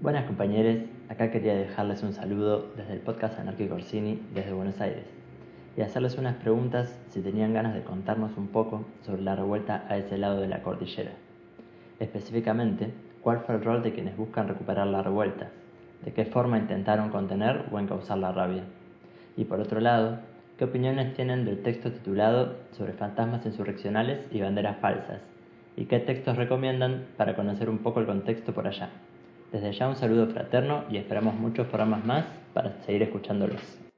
Buenas compañeros, acá quería dejarles un saludo desde el podcast Anarquíco Orsini desde Buenos Aires y hacerles unas preguntas si tenían ganas de contarnos un poco sobre la revuelta a ese lado de la cordillera. Específicamente, ¿cuál fue el rol de quienes buscan recuperar la revuelta? ¿De qué forma intentaron contener o encauzar la rabia? Y por otro lado, ¿qué opiniones tienen del texto titulado sobre fantasmas insurreccionales y banderas falsas? ¿Y qué textos recomiendan para conocer un poco el contexto por allá? Desde ya un saludo fraterno y esperamos muchos programas más para seguir escuchándolos.